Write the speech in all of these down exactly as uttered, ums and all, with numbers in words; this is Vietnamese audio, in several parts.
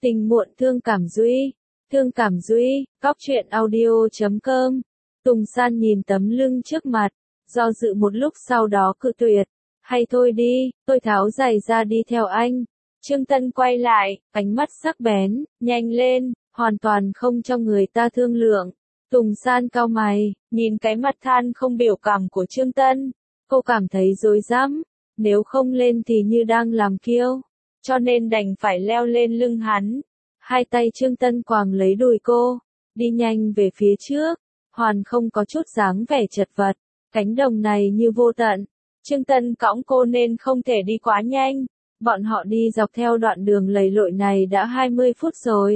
Tình muộn thương cảm Duy, thương cảm Duy, góc truyện audio chấm com. Tùng San nhìn tấm lưng trước mặt, do dự một lúc sau đó cự tuyệt. Hay thôi đi, tôi tháo giày ra đi theo anh. Trương Tân quay lại, ánh mắt sắc bén, nhanh lên, hoàn toàn không cho người ta thương lượng. Tùng San cau mày, nhìn cái mặt than không biểu cảm của Trương Tân. Cô cảm thấy rối rắm, nếu không lên thì như đang làm kiêu, cho nên đành phải leo lên lưng hắn. Hai tay Trương Tân quàng lấy đùi cô, đi nhanh về phía trước, hoàn không có chút dáng vẻ chật vật. Cánh đồng này như vô tận, Trương Tân cõng cô nên không thể đi quá nhanh. Bọn họ đi dọc theo đoạn đường lầy lội này đã hai mươi phút rồi.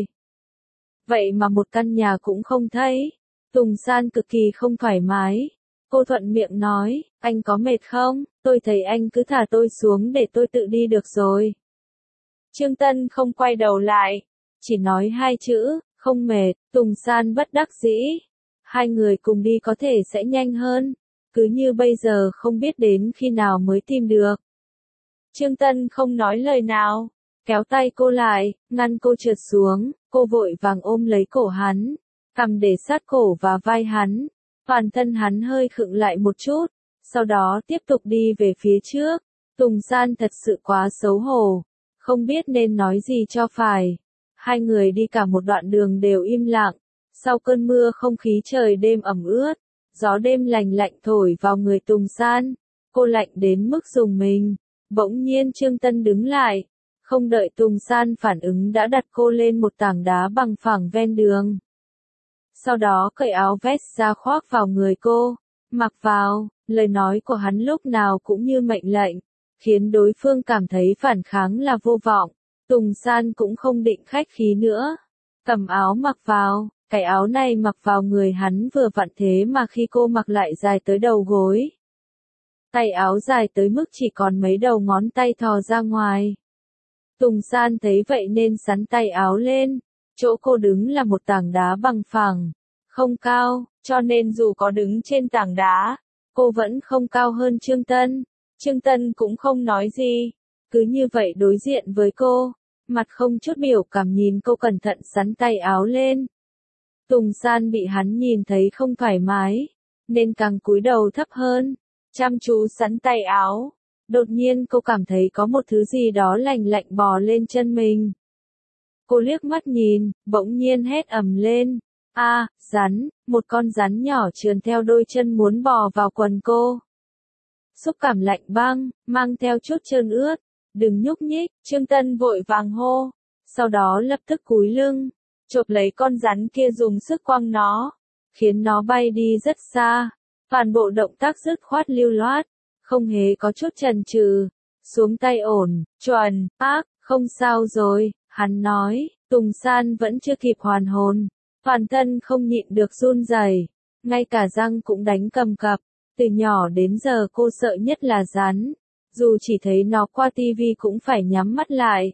Vậy mà một căn nhà cũng không thấy. Tùng San cực kỳ không thoải mái. Cô thuận miệng nói, anh có mệt không? Tôi thấy anh cứ thả tôi xuống để tôi tự đi được rồi. Trương Tân không quay đầu lại, chỉ nói hai chữ, không mệt. Tùng San bất đắc dĩ. Hai người cùng đi có thể sẽ nhanh hơn. Cứ như bây giờ không biết đến khi nào mới tìm được. Trương Tân không nói lời nào, kéo tay cô lại, ngăn cô trượt xuống. Cô vội vàng ôm lấy cổ hắn, cằm để sát cổ và vai hắn. Toàn thân hắn hơi khựng lại một chút, sau đó tiếp tục đi về phía trước. Tùng San thật sự quá xấu hổ, không biết nên nói gì cho phải. Hai người đi cả một đoạn đường đều im lặng. Sau cơn mưa không khí trời đêm ẩm ướt, gió đêm lành lạnh thổi vào người Tùng San. Cô lạnh đến mức rùng mình. Bỗng nhiên Trương Tân đứng lại, không đợi Tùng San phản ứng đã đặt cô lên một tảng đá bằng phẳng ven đường. Sau đó cởi áo vest ra khoác vào người cô, mặc vào. Lời nói của hắn lúc nào cũng như mệnh lệnh, khiến đối phương cảm thấy phản kháng là vô vọng. Tùng San cũng không định khách khí nữa, cầm áo mặc vào. Cái áo này mặc vào người hắn vừa vặn, thế mà khi cô mặc lại dài tới đầu gối. Tay áo dài tới mức chỉ còn mấy đầu ngón tay thò ra ngoài. Tùng San thấy vậy nên xắn tay áo lên. Chỗ cô đứng là một tảng đá bằng phẳng, không cao, cho nên dù có đứng trên tảng đá, cô vẫn không cao hơn Trương Tân. Trương Tân cũng không nói gì, cứ như vậy đối diện với cô, mặt không chút biểu cảm nhìn cô cẩn thận xắn tay áo lên. Tùng San bị hắn nhìn thấy không thoải mái, nên càng cúi đầu thấp hơn, chăm chú xắn tay áo. Đột nhiên cô cảm thấy có một thứ gì đó lạnh lạnh bò lên chân mình. Cô liếc mắt nhìn, bỗng nhiên hét ầm lên. A, à, rắn, một con rắn nhỏ trườn theo đôi chân muốn bò vào quần cô. Xúc cảm lạnh băng, mang theo chút trơn ướt. Đừng nhúc nhích, Trương Tân vội vàng hô. Sau đó lập tức cúi lưng, chộp lấy con rắn kia dùng sức quăng nó, khiến nó bay đi rất xa. Toàn bộ động tác dứt khoát lưu loát, không hề có chút chần chừ. Xuống tay ổn, chuẩn, ác, không sao rồi, hắn nói. Tùng San vẫn chưa kịp hoàn hồn, toàn thân không nhịn được run rẩy, ngay cả răng cũng đánh cầm cập. Từ nhỏ đến giờ cô sợ nhất là rắn, dù chỉ thấy nó qua tivi cũng phải nhắm mắt lại.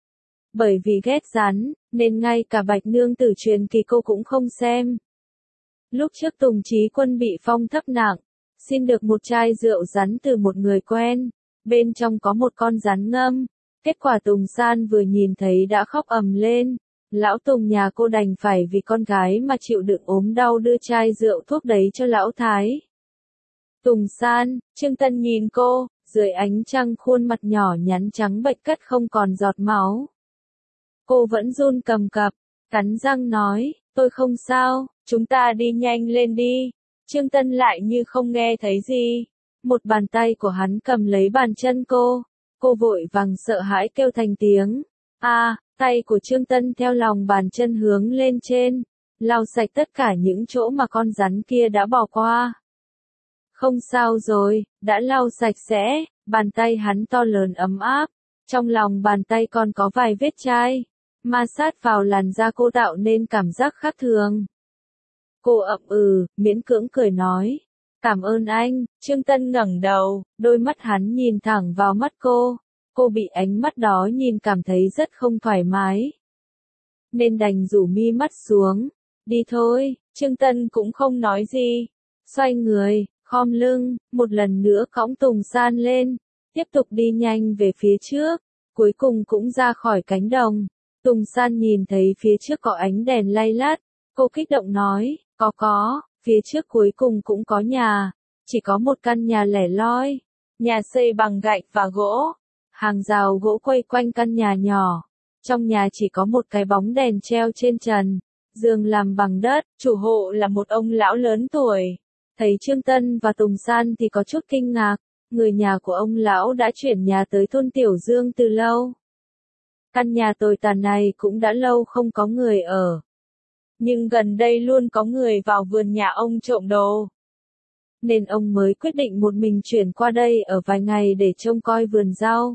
Bởi vì ghét rắn, nên ngay cả Bạch Nương Tử truyền kỳ cô cũng không xem. Lúc trước Tùng Chí Quân bị phong thấp nặng, xin được một chai rượu rắn từ một người quen, bên trong có một con rắn ngâm. Kết quả Tùng San vừa nhìn thấy đã khóc ầm lên. Lão Tùng nhà cô đành phải vì con gái mà chịu đựng ốm đau đưa chai rượu thuốc đấy cho lão Thái. Tùng San, Trương Tân nhìn cô, dưới ánh trăng khuôn mặt nhỏ nhắn trắng bệch cất không còn giọt máu. Cô vẫn run cầm cập, cắn răng nói, tôi không sao, chúng ta đi nhanh lên đi. Trương Tân lại như không nghe thấy gì. Một bàn tay của hắn cầm lấy bàn chân cô. Cô vội vàng sợ hãi kêu thành tiếng. A, à, tay của Trương Tân theo lòng bàn chân hướng lên trên, lau sạch tất cả những chỗ mà con rắn kia đã bò qua. Không sao rồi, đã lau sạch sẽ. Bàn tay hắn to lớn ấm áp, trong lòng bàn tay còn có vài vết chai, ma sát vào làn da cô tạo nên cảm giác khác thường. Cô ậm ừ, miễn cưỡng cười nói, cảm ơn anh. Trương Tân ngẩng đầu, đôi mắt hắn nhìn thẳng vào mắt cô. Cô bị ánh mắt đó nhìn cảm thấy rất không thoải mái, nên đành rủ mi mắt xuống. Đi thôi. Trương Tân cũng không nói gì, xoay người, khom lưng, một lần nữa cõng Tùng San lên, tiếp tục đi nhanh về phía trước, cuối cùng cũng ra khỏi cánh đồng. Tùng San nhìn thấy phía trước có ánh đèn lay lát, cô kích động nói, có có, phía trước cuối cùng cũng có nhà, chỉ có một căn nhà lẻ loi, nhà xây bằng gạch và gỗ, hàng rào gỗ quay quanh căn nhà nhỏ, trong nhà chỉ có một cái bóng đèn treo trên trần, giường làm bằng đất, chủ hộ là một ông lão lớn tuổi. Thấy Trương Tân và Tùng San thì có chút kinh ngạc, người nhà của ông lão đã chuyển nhà tới thôn Tiểu Dương từ lâu. Căn nhà tồi tàn này cũng đã lâu không có người ở. Nhưng gần đây luôn có người vào vườn nhà ông trộm đồ. Nên ông mới quyết định một mình chuyển qua đây ở vài ngày để trông coi vườn rau.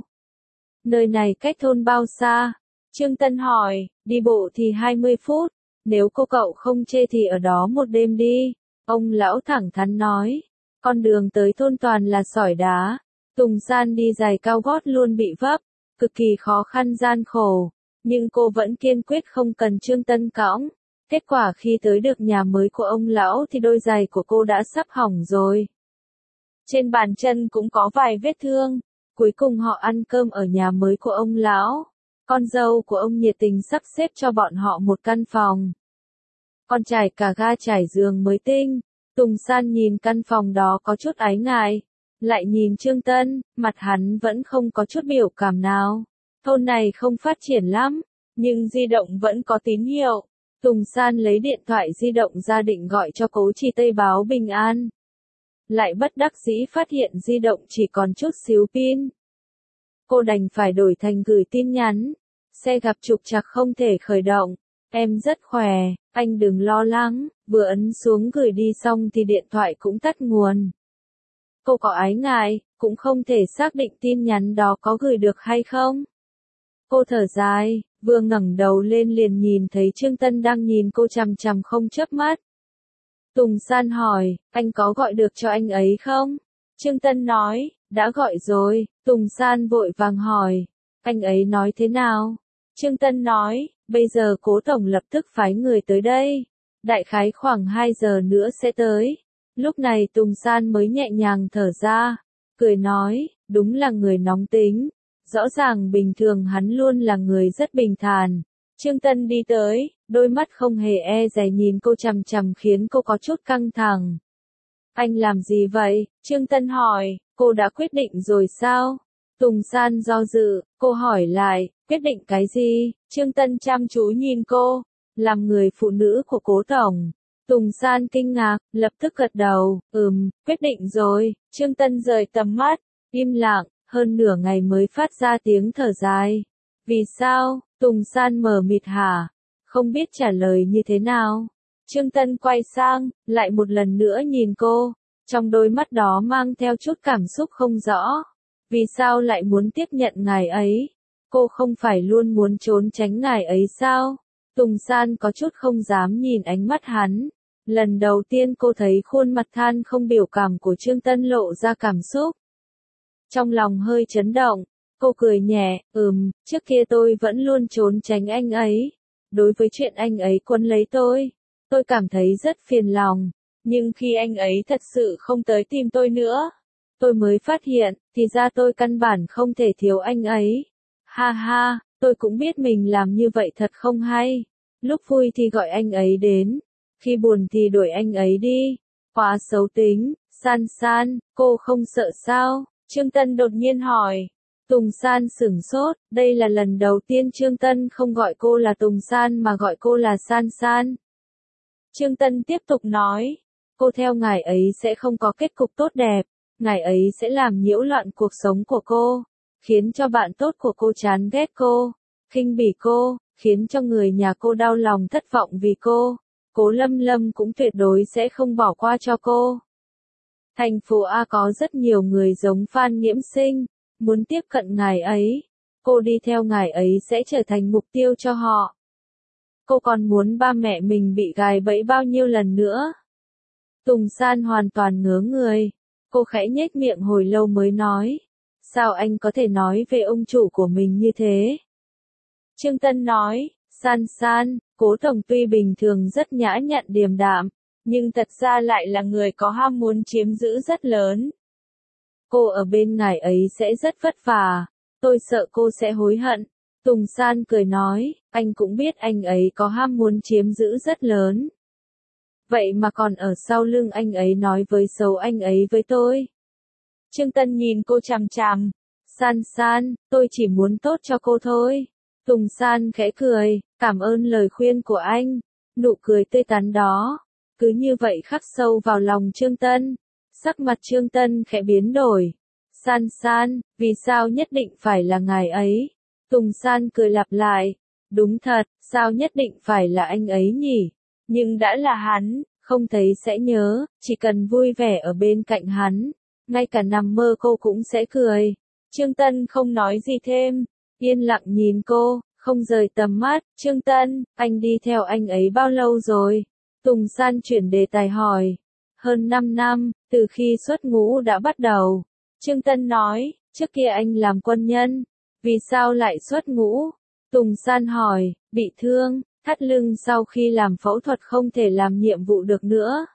Nơi này cách thôn bao xa? Trương Tân hỏi, đi bộ thì hai mươi phút, nếu cô cậu không chê thì ở đó một đêm đi. Ông lão thẳng thắn nói, con đường tới thôn toàn là sỏi đá, Tùng San đi giày cao gót luôn bị vấp, cực kỳ khó khăn gian khổ, nhưng cô vẫn kiên quyết không cần Trương Tân cõng. Kết quả khi tới được nhà mới của ông lão thì đôi giày của cô đã sắp hỏng rồi. Trên bàn chân cũng có vài vết thương, cuối cùng họ ăn cơm ở nhà mới của ông lão. Con dâu của ông nhiệt tình sắp xếp cho bọn họ một căn phòng. Con trải cả ga trải giường mới tinh. Tùng San nhìn căn phòng đó có chút ái ngại. Lại nhìn Trương Tân, mặt hắn vẫn không có chút biểu cảm nào. Thôn này không phát triển lắm, nhưng di động vẫn có tín hiệu. Tùng San lấy điện thoại di động ra định gọi cho Cố Trì Tây báo bình an. Lại bất đắc dĩ phát hiện di động chỉ còn chút xíu pin. Cô đành phải đổi thành gửi tin nhắn. Xe gặp trục trặc không thể khởi động. Em rất khỏe, anh đừng lo lắng. Vừa ấn xuống gửi đi xong thì điện thoại cũng tắt nguồn. Cô có ái ngại, cũng không thể xác định tin nhắn đó có gửi được hay không. Cô thở dài, vừa ngẩng đầu lên liền nhìn thấy Trương Tân đang nhìn cô chằm chằm không chớp mắt. Tùng San hỏi, anh có gọi được cho anh ấy không? Trương Tân nói, đã gọi rồi. Tùng San vội vàng hỏi, anh ấy nói thế nào? Trương Tân nói, bây giờ Cố tổng lập tức phái người tới đây. Đại khái khoảng hai giờ nữa sẽ tới. Lúc này Tùng San mới nhẹ nhàng thở ra, cười nói, đúng là người nóng tính. Rõ ràng bình thường hắn luôn là người rất bình thản. Trương Tân đi tới, đôi mắt không hề e dè nhìn cô chằm chằm khiến cô có chút căng thẳng. Anh làm gì vậy? Trương Tân hỏi, cô đã quyết định rồi sao? Tùng San do dự, cô hỏi lại, quyết định cái gì? Trương Tân chăm chú nhìn cô, làm người phụ nữ của Cố tổng. Tùng San kinh ngạc, lập tức gật đầu, ừm, quyết định rồi. Trương Tân rời tầm mắt, im lặng, hơn nửa ngày mới phát ra tiếng thở dài. Vì sao? Tùng San mờ mịt hả? Không biết trả lời như thế nào. Trương Tân quay sang, lại một lần nữa nhìn cô, trong đôi mắt đó mang theo chút cảm xúc không rõ. Vì sao lại muốn tiếp nhận ngài ấy? Cô không phải luôn muốn trốn tránh ngài ấy sao? Tùng San có chút không dám nhìn ánh mắt hắn. Lần đầu tiên cô thấy khuôn mặt than không biểu cảm của Trương Tân lộ ra cảm xúc. Trong lòng hơi chấn động, cô cười nhẹ, ừm, trước kia tôi vẫn luôn trốn tránh anh ấy. Đối với chuyện anh ấy quấn lấy tôi, tôi cảm thấy rất phiền lòng. Nhưng khi anh ấy thật sự không tới tìm tôi nữa, tôi mới phát hiện, thì ra tôi căn bản không thể thiếu anh ấy. Ha ha, tôi cũng biết mình làm như vậy thật không hay. Lúc vui thì gọi anh ấy đến, khi buồn thì đuổi anh ấy đi. Quá xấu tính. San San, cô không sợ sao? Trương Tân đột nhiên hỏi. Tùng San sửng sốt, đây là lần đầu tiên Trương Tân không gọi cô là Tùng San mà gọi cô là San San. Trương Tân tiếp tục nói, cô theo ngài ấy sẽ không có kết cục tốt đẹp, ngài ấy sẽ làm nhiễu loạn cuộc sống của cô, khiến cho bạn tốt của cô chán ghét cô, khinh bỉ cô, khiến cho người nhà cô đau lòng thất vọng vì cô. Cố Lâm Lâm cũng tuyệt đối sẽ không bỏ qua cho cô. Thành phố A có rất nhiều người giống Phan Nghiễm Sinh, muốn tiếp cận ngài ấy. Cô đi theo ngài ấy sẽ trở thành mục tiêu cho họ. Cô còn muốn ba mẹ mình bị gài bẫy bao nhiêu lần nữa. Tùng San hoàn toàn ngớ người. Cô khẽ nhếch miệng hồi lâu mới nói. Sao anh có thể nói về ông chủ của mình như thế? Trương Tân nói, San San, Cố tổng tuy bình thường rất nhã nhặn điềm đạm, nhưng thật ra lại là người có ham muốn chiếm giữ rất lớn. Cô ở bên ngài ấy sẽ rất vất vả, tôi sợ cô sẽ hối hận. Tùng San cười nói, anh cũng biết anh ấy có ham muốn chiếm giữ rất lớn. Vậy mà còn ở sau lưng anh ấy nói với xấu anh ấy với tôi. Trương Tân nhìn cô chằm chằm. San San, tôi chỉ muốn tốt cho cô thôi. Tùng San khẽ cười, cảm ơn lời khuyên của anh. Nụ cười tươi tắn đó, cứ như vậy khắc sâu vào lòng Trương Tân. Sắc mặt Trương Tân khẽ biến đổi. San San, vì sao nhất định phải là ngài ấy? Tùng San cười lặp lại. Đúng thật, sao nhất định phải là anh ấy nhỉ? Nhưng đã là hắn, không thấy sẽ nhớ, chỉ cần vui vẻ ở bên cạnh hắn. Ngay cả nằm mơ cô cũng sẽ cười. Trương Tân không nói gì thêm, yên lặng nhìn cô, không rời tầm mắt. Trương Tân, anh đi theo anh ấy bao lâu rồi? Tùng San chuyển đề tài hỏi. Hơn năm năm, từ khi xuất ngũ đã bắt đầu. Trương Tân nói, trước kia anh làm quân nhân. Vì sao lại xuất ngũ? Tùng San hỏi, bị thương, thắt lưng sau khi làm phẫu thuật không thể làm nhiệm vụ được nữa.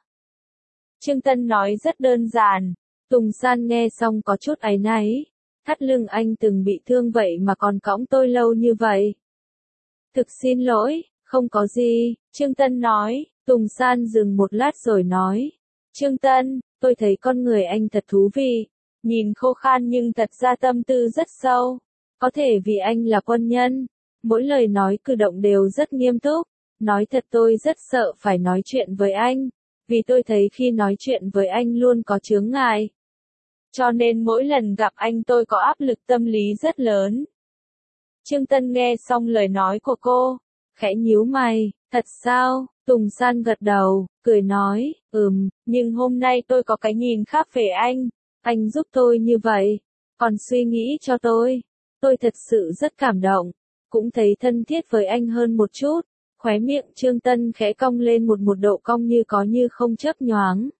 Trương Tân nói rất đơn giản. Tùng San nghe xong có chút áy náy. Thắt lưng anh từng bị thương vậy mà còn cõng tôi lâu như vậy. Thực xin lỗi, không có gì, Trương Tân nói. Tùng San dừng một lát rồi nói. Trương Tân, tôi thấy con người anh thật thú vị. Nhìn khô khan nhưng thật ra tâm tư rất sâu. Có thể vì anh là quân nhân. Mỗi lời nói cử động đều rất nghiêm túc. Nói thật tôi rất sợ phải nói chuyện với anh. Vì tôi thấy khi nói chuyện với anh luôn có chướng ngại. Cho nên mỗi lần gặp anh tôi có áp lực tâm lý rất lớn. Trương Tân nghe xong lời nói của cô, khẽ nhíu mày, thật sao? Tùng San gật đầu, cười nói, ừm, nhưng hôm nay tôi có cái nhìn khác về anh. Anh giúp tôi như vậy, còn suy nghĩ cho tôi. Tôi thật sự rất cảm động, cũng thấy thân thiết với anh hơn một chút. Khóe miệng Trương Tân khẽ cong lên một một độ cong như có như không chớp nhoáng.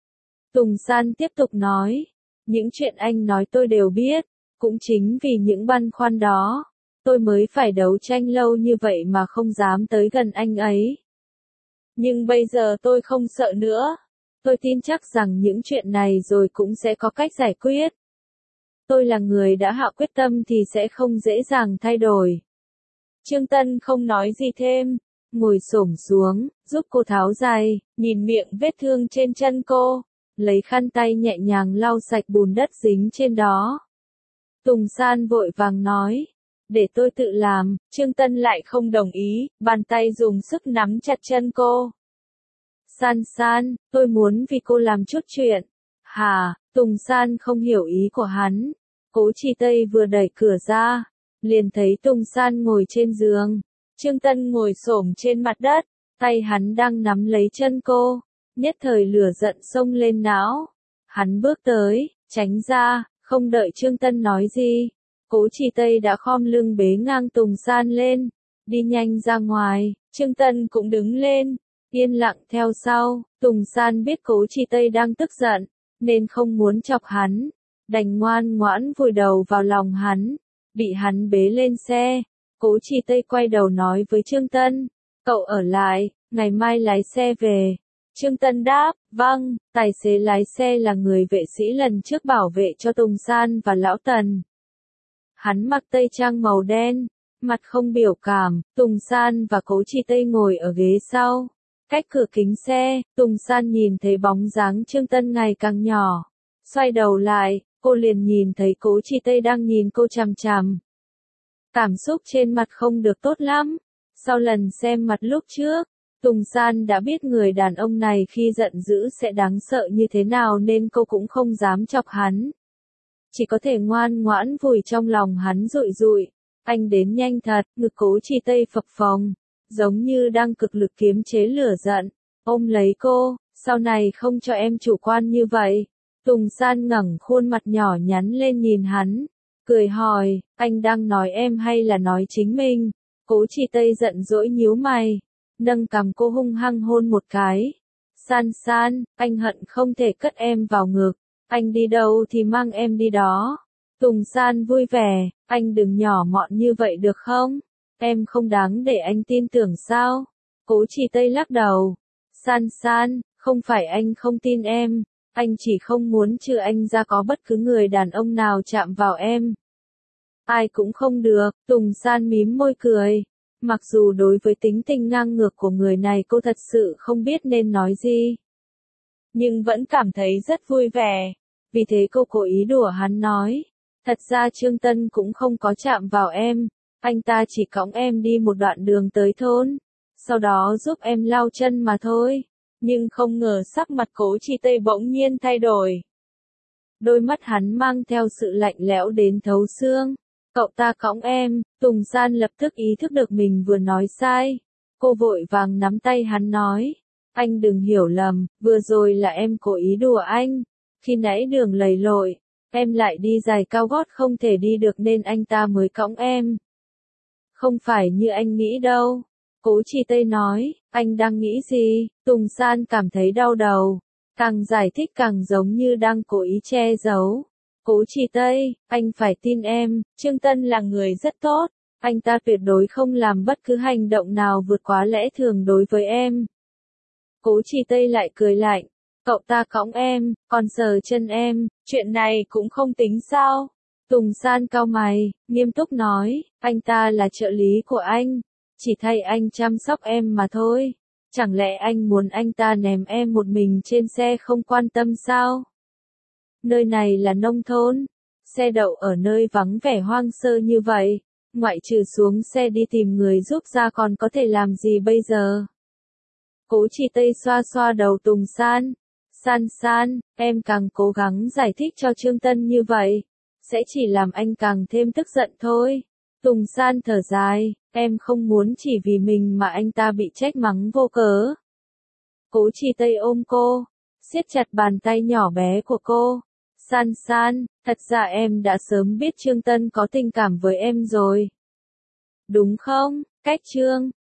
Tùng San tiếp tục nói, những chuyện anh nói tôi đều biết, cũng chính vì những băn khoăn đó, tôi mới phải đấu tranh lâu như vậy mà không dám tới gần anh ấy. Nhưng bây giờ tôi không sợ nữa. Tôi tin chắc rằng những chuyện này rồi cũng sẽ có cách giải quyết. Tôi là người đã hạ quyết tâm thì sẽ không dễ dàng thay đổi. Trương Tân không nói gì thêm, ngồi xổm xuống, giúp cô tháo giày, nhìn miệng vết thương trên chân cô, lấy khăn tay nhẹ nhàng lau sạch bùn đất dính trên đó. Tùng San vội vàng nói, để tôi tự làm. Trương Tân lại không đồng ý, bàn tay dùng sức nắm chặt chân cô. San San, tôi muốn vì cô làm chút chuyện. Hà, Tùng San không hiểu ý của hắn. Cố Chi Tây vừa đẩy cửa ra, liền thấy Tùng San ngồi trên giường. Trương Tân ngồi xổm trên mặt đất, tay hắn đang nắm lấy chân cô. Nhất thời lửa giận xông lên não. Hắn bước tới, tránh ra, không đợi Trương Tân nói gì. Cố Chi Tây đã khom lưng bế ngang Tùng San lên, đi nhanh ra ngoài. Trương Tân cũng đứng lên, yên lặng theo sau. Tùng San biết Cố Chi Tây đang tức giận, nên không muốn chọc hắn, đành ngoan ngoãn vùi đầu vào lòng hắn, bị hắn bế lên xe. Cố Chi Tây quay đầu nói với Trương Tân, cậu ở lại, ngày mai lái xe về. Trương Tân đáp, vâng. Tài xế lái xe là người vệ sĩ lần trước bảo vệ cho Tùng San và Lão Tần. Hắn mặc tây trang màu đen, mặt không biểu cảm. Tùng San và Cố Chi Tây ngồi ở ghế sau. Cách cửa kính xe, Tùng San nhìn thấy bóng dáng Trương Tân ngày càng nhỏ. Xoay đầu lại, cô liền nhìn thấy Cố Chi Tây đang nhìn cô chằm chằm. Cảm xúc trên mặt không được tốt lắm. Sau lần xem mặt lúc trước, Tùng San đã biết người đàn ông này khi giận dữ sẽ đáng sợ như thế nào nên cô cũng không dám chọc hắn. Chỉ có thể ngoan ngoãn vùi trong lòng hắn rụi rụi. Anh đến nhanh thật, ngực Cố Chi Tây phập phồng, giống như đang cực lực kiềm chế lửa giận. Ôm lấy cô, sau này không cho em chủ quan như vậy. Tùng San ngẩng khuôn mặt nhỏ nhắn lên nhìn hắn, cười hỏi, anh đang nói em hay là nói chính mình? Cố Chi Tây giận dỗi nhíu mày, nâng cằm cô hung hăng hôn một cái. San San, anh hận không thể cất em vào ngực, anh đi đâu thì mang em đi đó. Tùng San vui vẻ, anh đừng nhỏ mọn như vậy được không? Em không đáng để anh tin tưởng sao? Cố Chi Tây lắc đầu. San San, không phải anh không tin em, anh chỉ không muốn trừ anh ra có bất cứ người đàn ông nào chạm vào em. Ai cũng không được, Tùng San mím môi cười. Mặc dù đối với tính tình ngang ngược của người này cô thật sự không biết nên nói gì. Nhưng vẫn cảm thấy rất vui vẻ. Vì thế cô cố ý đùa hắn nói. Thật ra Trương Tân cũng không có chạm vào em. Anh ta chỉ cõng em đi một đoạn đường tới thôn. Sau đó giúp em lau chân mà thôi. Nhưng không ngờ sắc mặt Cố Chi Tây bỗng nhiên thay đổi. Đôi mắt hắn mang theo sự lạnh lẽo đến thấu xương. Cậu ta cõng em, Tùng San lập tức ý thức được mình vừa nói sai. Cô vội vàng nắm tay hắn nói. Anh đừng hiểu lầm, vừa rồi là em cố ý đùa anh. Khi nãy đường lầy lội, em lại đi giày cao gót không thể đi được nên anh ta mới cõng em. Không phải như anh nghĩ đâu. Cố Chi Tây nói, anh đang nghĩ gì? Tùng San cảm thấy đau đầu. Càng giải thích càng giống như đang cố ý che giấu. Cố Chi Tây, anh phải tin em, Trương Tân là người rất tốt. Anh ta tuyệt đối không làm bất cứ hành động nào vượt quá lẽ thường đối với em. Cố Chi Tây lại cười lạnh. Cậu ta cõng em, còn sờ chân em, chuyện này cũng không tính sao? Tùng San cau mày, nghiêm túc nói, anh ta là trợ lý của anh. Chỉ thay anh chăm sóc em mà thôi. Chẳng lẽ anh muốn anh ta ném em một mình trên xe không quan tâm sao? Nơi này là nông thôn. Xe đậu ở nơi vắng vẻ hoang sơ như vậy. Ngoại trừ xuống xe đi tìm người giúp ra còn có thể làm gì bây giờ? Cố Chi Tây xoa xoa đầu Tùng San. San San, em càng cố gắng giải thích cho Trương Tân như vậy. Sẽ chỉ làm anh càng thêm tức giận thôi. Tùng San thở dài, em không muốn chỉ vì mình mà anh ta bị trách mắng vô cớ. Cố Chi Tây ôm cô, siết chặt bàn tay nhỏ bé của cô. San San, thật ra em đã sớm biết Trương Tân có tình cảm với em rồi. Đúng không, cách Trương